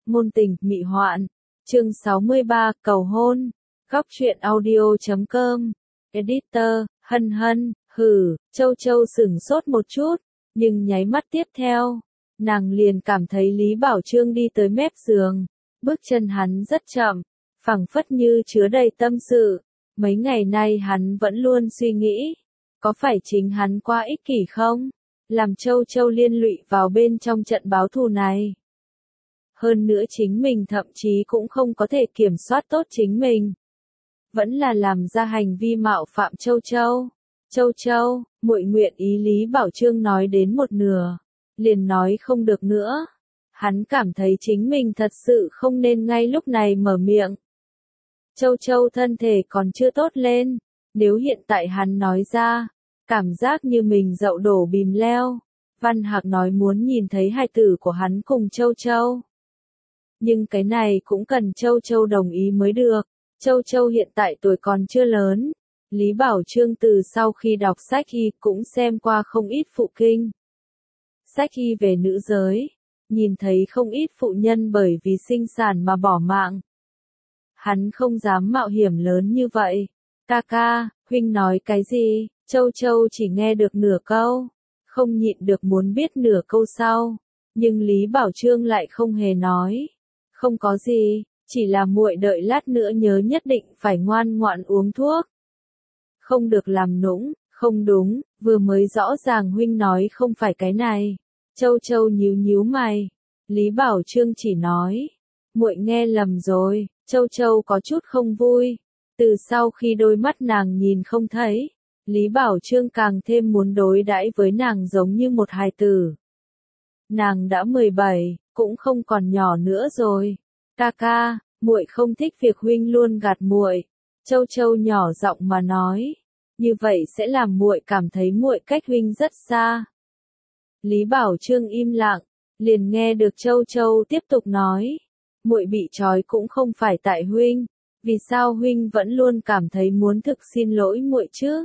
Ngôn tình, mị hoạn. Chương 63, cầu hôn. Góc truyện audio.com. Editor, Hân Hân, Châu Châu sửng sốt một chút, nhưng nháy mắt tiếp theo, nàng liền cảm thấy Lý Bảo Chương đi tới mép giường, bước chân hắn rất chậm, phảng phất như chứa đầy tâm sự. Mấy ngày nay hắn vẫn luôn suy nghĩ, có phải chính hắn quá ích kỷ không? Làm Châu Châu liên lụy vào bên trong trận báo thù này. Hơn nữa chính mình thậm chí cũng không có thể kiểm soát tốt chính mình. Vẫn là làm ra hành vi mạo phạm Châu Châu. Châu Châu, muội nguyện ý. Lý Bảo Chương nói đến một nửa, liền nói không được nữa. Hắn cảm thấy chính mình thật sự không nên ngay lúc này mở miệng. Châu Châu thân thể còn chưa tốt lên, nếu hiện tại hắn nói ra, cảm giác như mình dậu đổ bìm leo. Văn Hạc nói muốn nhìn thấy hài tử của hắn cùng Châu Châu. Nhưng cái này cũng cần Châu Châu đồng ý mới được. Châu Châu hiện tại tuổi còn chưa lớn. Lý Bảo Chương từ sau khi đọc sách y cũng xem qua không ít phụ kinh. Sách y về nữ giới, nhìn thấy không ít phụ nhân bởi vì sinh sản mà bỏ mạng. Hắn không dám mạo hiểm lớn như vậy. Ca ca, huynh nói cái gì? Châu Châu chỉ nghe được nửa câu, không nhịn được muốn biết nửa câu sau, nhưng Lý Bảo Chương lại không hề nói. Không có gì, chỉ là muội đợi lát nữa nhớ nhất định phải ngoan ngoãn uống thuốc. Không được làm nũng, không đúng, vừa mới rõ ràng huynh nói không phải cái này. Châu Châu nhíu nhíu mày. Lý Bảo Chương chỉ nói, muội nghe lầm rồi. Châu Châu có chút không vui. Từ sau khi đôi mắt nàng nhìn không thấy, Lý Bảo Chương càng thêm muốn đối đãi với nàng giống như một hài tử. Nàng đã 17, cũng không còn nhỏ nữa rồi. Ca ca, muội không thích việc huynh luôn gạt muội. Châu Châu nhỏ giọng mà nói, như vậy sẽ làm muội cảm thấy muội cách huynh rất xa. Lý Bảo Chương im lặng, liền nghe được Châu Châu tiếp tục nói, muội bị trói cũng không phải tại huynh, vì sao huynh vẫn luôn cảm thấy muốn thực xin lỗi muội chứ?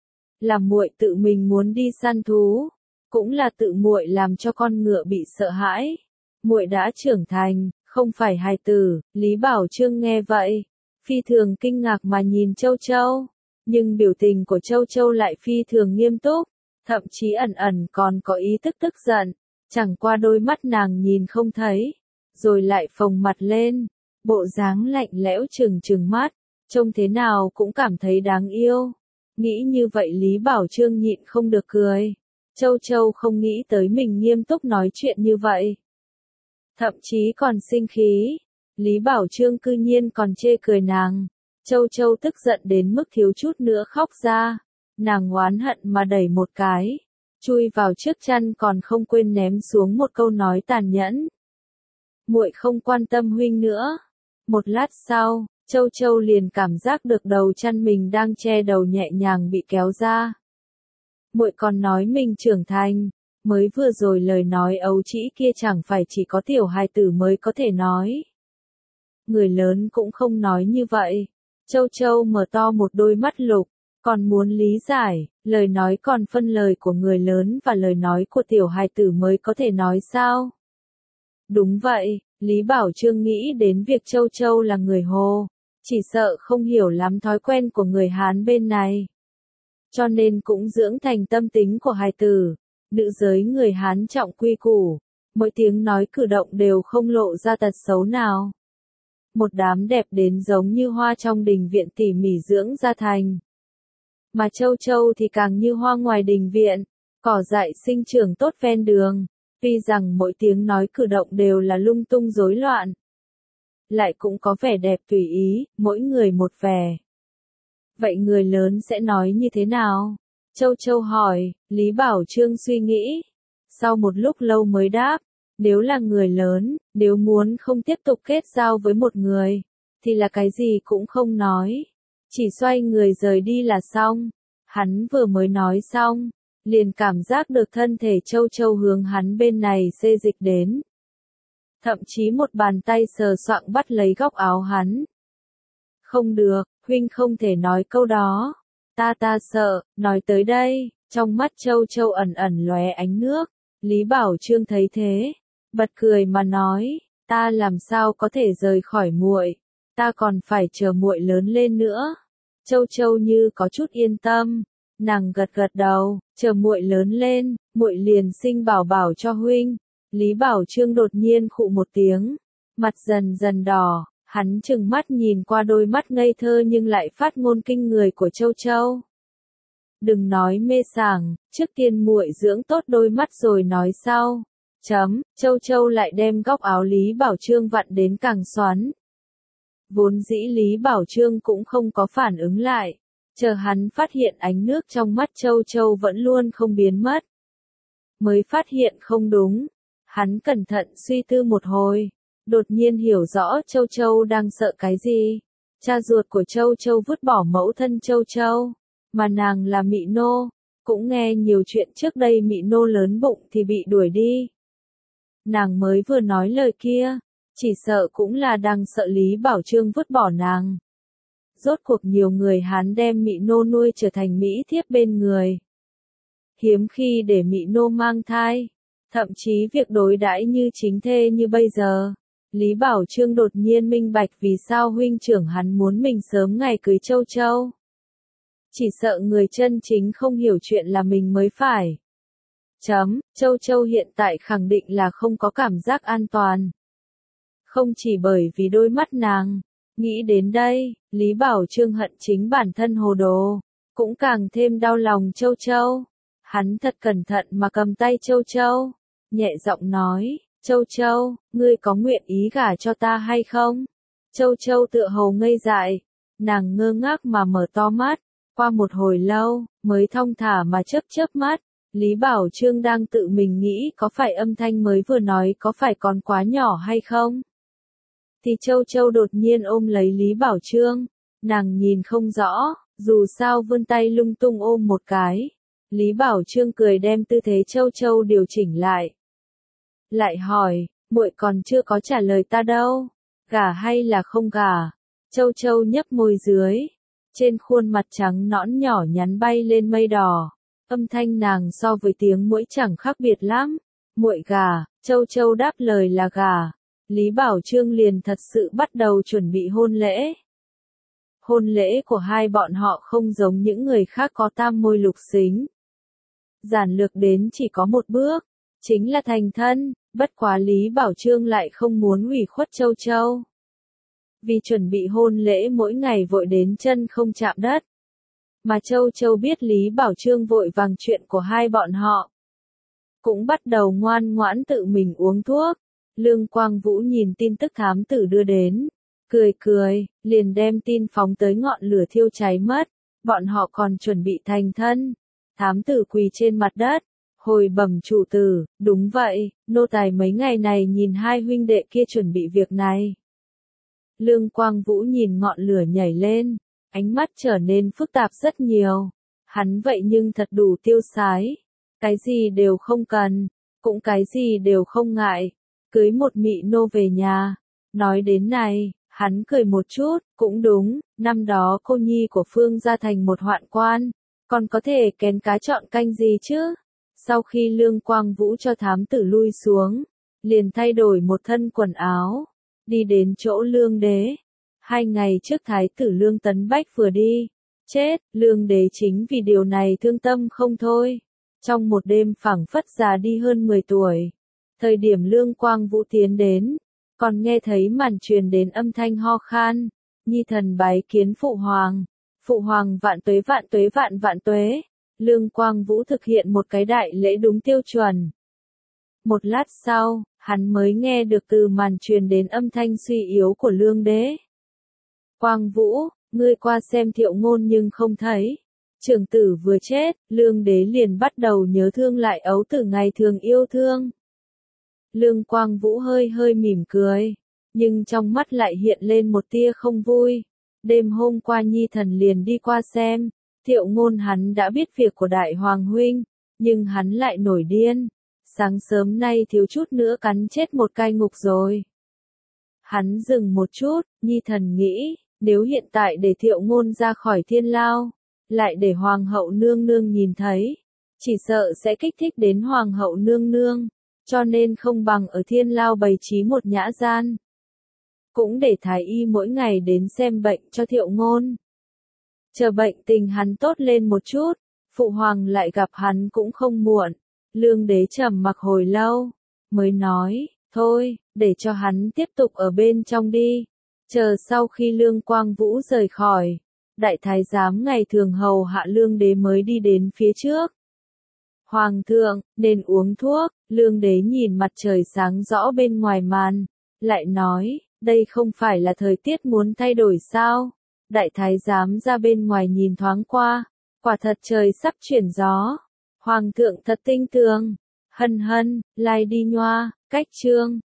Là muội tự mình muốn đi săn thú, cũng là tự muội làm cho con ngựa bị sợ hãi. Muội đã trưởng thành, không phải hài tử. Lý Bảo Chương nghe vậy, phi thường kinh ngạc mà nhìn Châu Châu, nhưng biểu tình của Châu Châu lại phi thường nghiêm túc, thậm chí ẩn ẩn còn có ý tức giận, chẳng qua đôi mắt nàng nhìn không thấy, rồi lại phồng mặt lên, bộ dáng lạnh lẽo trừng mắt, trông thế nào cũng cảm thấy đáng yêu. Nghĩ như vậy Lý Bảo Chương nhịn không được cười. Châu Châu không nghĩ tới mình nghiêm túc nói chuyện như vậy, thậm chí còn sinh khí. Lý Bảo Chương cư nhiên còn chê cười nàng. Châu Châu tức giận đến mức thiếu chút nữa khóc ra. Nàng oán hận mà đẩy một cái, chui vào trước chăn còn không quên ném xuống một câu nói tàn nhẫn. Muội không quan tâm huynh nữa. Một lát sau, Châu Châu liền cảm giác được đầu chăn mình đang che đầu nhẹ nhàng bị kéo ra. Muội còn nói mình trưởng thành, mới vừa rồi lời nói ấu trĩ kia chẳng phải chỉ có tiểu hài tử mới có thể nói. Người lớn cũng không nói như vậy. Châu Châu mở to một đôi mắt lục, còn muốn lý giải, lời nói còn phân lời của người lớn và lời nói của tiểu hài tử mới có thể nói sao? Đúng vậy, Lý Bảo Chương nghĩ đến việc Châu Châu là người Hồ, chỉ sợ không hiểu lắm thói quen của người Hán bên này. Cho nên cũng dưỡng thành tâm tính của hài tử. Nữ giới người Hán trọng quy củ, mỗi tiếng nói cử động đều không lộ ra tật xấu nào. Một đám đẹp đến giống như hoa trong đình viện tỉ mỉ dưỡng ra thành. Mà Châu Châu thì càng như hoa ngoài đình viện, cỏ dại sinh trưởng tốt ven đường. Tuy rằng mỗi tiếng nói cử động đều là lung tung rối loạn, lại cũng có vẻ đẹp tùy ý, mỗi người một vẻ. Vậy người lớn sẽ nói như thế nào? Châu Châu hỏi. Lý Bảo Chương suy nghĩ, sau một lúc lâu mới đáp, nếu là người lớn, nếu muốn không tiếp tục kết giao với một người, thì là cái gì cũng không nói, chỉ xoay người rời đi là xong. Hắn vừa mới nói xong, liền cảm giác được thân thể Châu Châu hướng hắn bên này xê dịch đến. Thậm chí một bàn tay sờ soạng bắt lấy góc áo hắn. Không được, huynh không thể nói câu đó. Ta sợ. Nói tới đây, trong mắt Châu Châu ẩn ẩn lóe ánh nước. Lý Bảo Chương thấy thế, bật cười mà nói, Ta làm sao có thể rời khỏi muội, ta còn phải chờ muội lớn lên nữa. Châu Châu như có chút yên tâm, nàng gật gật đầu, chờ muội lớn lên, muội liền sinh bảo bảo cho huynh. Lý Bảo Trương đột nhiên khụ một tiếng, mặt dần dần đỏ, hắn trừng mắt nhìn qua đôi mắt ngây thơ nhưng lại phát ngôn kinh người của Châu Châu. Đừng nói mê sảng, trước tiên muội dưỡng tốt đôi mắt rồi nói sau. Châu Châu lại đem góc áo Lý Bảo Trương vặn đến càng xoắn. Vốn dĩ Lý Bảo Trương cũng không có phản ứng lại, chờ hắn phát hiện ánh nước trong mắt Châu Châu vẫn luôn không biến mất. Mới phát hiện không đúng, hắn cẩn thận suy tư một hồi, đột nhiên hiểu rõ Châu Châu đang sợ cái gì. Cha ruột của Châu Châu vứt bỏ mẫu thân Châu Châu, mà nàng là Mị Nô, cũng nghe nhiều chuyện trước đây Mị Nô lớn bụng thì bị đuổi đi. Nàng mới vừa nói lời kia, chỉ sợ cũng là đang sợ Lý Bảo Trương vứt bỏ nàng. Rốt cuộc nhiều người Hán đem Mị Nô nuôi trở thành mỹ thiếp bên người. Hiếm khi để Mị Nô mang thai, thậm chí việc đối đãi như chính thê như bây giờ. Lý Bảo Trương đột nhiên minh bạch vì sao huynh trưởng hắn muốn mình sớm ngày cưới Châu Châu. Chỉ sợ người chân chính không hiểu chuyện là mình mới phải. Châu Châu hiện tại khẳng định là không có cảm giác an toàn. Không chỉ bởi vì đôi mắt nàng. Nghĩ đến đây, Lý Bảo Trương hận chính bản thân hồ đồ, cũng càng thêm đau lòng Châu Châu. Hắn thật cẩn thận mà cầm tay Châu Châu, nhẹ giọng nói, Châu Châu, ngươi có nguyện ý gả cho ta hay không? Châu Châu tựa hồ ngây dại, nàng ngơ ngác mà mở to mắt, qua một hồi lâu, mới thong thả mà chớp chớp mắt. Lý Bảo Trương đang tự mình nghĩ có phải âm thanh mới vừa nói có phải còn quá nhỏ hay không? Thì Châu Châu đột nhiên ôm lấy Lý Bảo Trương, nàng nhìn không rõ, dù sao vươn tay lung tung ôm một cái. Lý Bảo Trương cười đem tư thế Châu Châu điều chỉnh lại. Lại hỏi, muội còn chưa có trả lời ta đâu, gả hay là không gả? Châu Châu nhấp môi dưới, trên khuôn mặt trắng nõn nhỏ nhắn bay lên mây đỏ. Âm thanh nàng so với tiếng muỗi chẳng khác biệt lắm. Muội gả, Châu Châu đáp lời là gả. Lý Bảo Trương liền thật sự bắt đầu chuẩn bị hôn lễ. Hôn lễ của hai bọn họ không giống những người khác có tam môi lục xính. Giản lược đến chỉ có một bước, chính là thành thân, bất quá Lý Bảo Trương lại không muốn ủy khuất Châu Châu. Vì chuẩn bị hôn lễ mỗi ngày vội đến chân không chạm đất. Mà Châu Châu biết Lý Bảo Trương vội vàng chuyện của hai bọn họ. Cũng bắt đầu ngoan ngoãn tự mình uống thuốc. Lương Quang Vũ nhìn tin tức thám tử đưa đến, cười, liền đem tin phóng tới ngọn lửa thiêu cháy mất. Bọn họ còn chuẩn bị thành thân. Thám tử quỳ trên mặt đất, hồi bẩm chủ tử, đúng vậy, nô tài mấy ngày này nhìn hai huynh đệ kia chuẩn bị việc này. Lương Quang Vũ nhìn ngọn lửa nhảy lên, ánh mắt trở nên phức tạp rất nhiều. Hắn vậy nhưng thật đủ tiêu sái, cái gì đều không cần, cũng cái gì đều không ngại, cưới một Mị Nô về nhà. Nói đến này, hắn cười một chút, cũng đúng, năm đó cô nhi của Phương gia thành một hoạn quan, còn có thể kén cá chọn canh gì chứ? Sau khi Lương Quang Vũ cho thám tử lui xuống, liền thay đổi một thân quần áo, đi đến chỗ Lương Đế. 2 ngày trước thái tử Lương Tấn Bách vừa đi, chết, Lương Đế chính vì điều này thương tâm không thôi. Trong một đêm phảng phất già đi hơn 10 tuổi, thời điểm Lương Quang Vũ tiến đến, còn nghe thấy màn truyền đến âm thanh ho khan, nhi thần bái kiến phụ hoàng vạn tuế vạn tuế. Lương Quang Vũ thực hiện một cái đại lễ đúng tiêu chuẩn. Một lát sau, hắn mới nghe được từ màn truyền đến âm thanh suy yếu của Lương Đế. Quang Vũ, ngươi qua xem Thiệu Ngôn nhưng không thấy. Trưởng tử vừa chết, Lương Đế liền bắt đầu nhớ thương lại ấu tử ngày thường yêu thương. Lương Quang Vũ hơi mỉm cười, nhưng trong mắt lại hiện lên một tia không vui. Đêm hôm qua nhi thần liền đi qua xem, Thiệu Ngôn hắn đã biết việc của đại hoàng huynh, nhưng hắn lại nổi điên. Sáng sớm nay thiếu chút nữa cắn chết một cai ngục rồi. Hắn dừng một chút, nhi thần nghĩ, nếu hiện tại để Thiệu Ngôn ra khỏi thiên lao, lại để hoàng hậu nương nương nhìn thấy, chỉ sợ sẽ kích thích đến hoàng hậu nương nương. cho nên không bằng ở Thiên Lao bày trí một nhã gian. Cũng để thái y mỗi ngày đến xem bệnh cho Thiệu Ngôn. Chờ bệnh tình hắn tốt lên một chút, phụ hoàng lại gặp hắn cũng không muộn. Lương đế trầm mặc hồi lâu, mới nói, thôi, để cho hắn tiếp tục ở bên trong đi. Chờ sau khi Lương Quang Vũ rời khỏi, đại thái giám ngày thường hầu hạ Lương đế mới đi đến phía trước. Hoàng thượng, nên uống thuốc. Lương đế nhìn mặt trời sáng rõ bên ngoài màn, lại nói, đây không phải là thời tiết muốn thay đổi sao? Đại thái giám ra bên ngoài nhìn thoáng qua, quả thật trời sắp chuyển gió. Hoàng thượng thật tinh tường. Hân hân, lai đi nhoa, cách chương.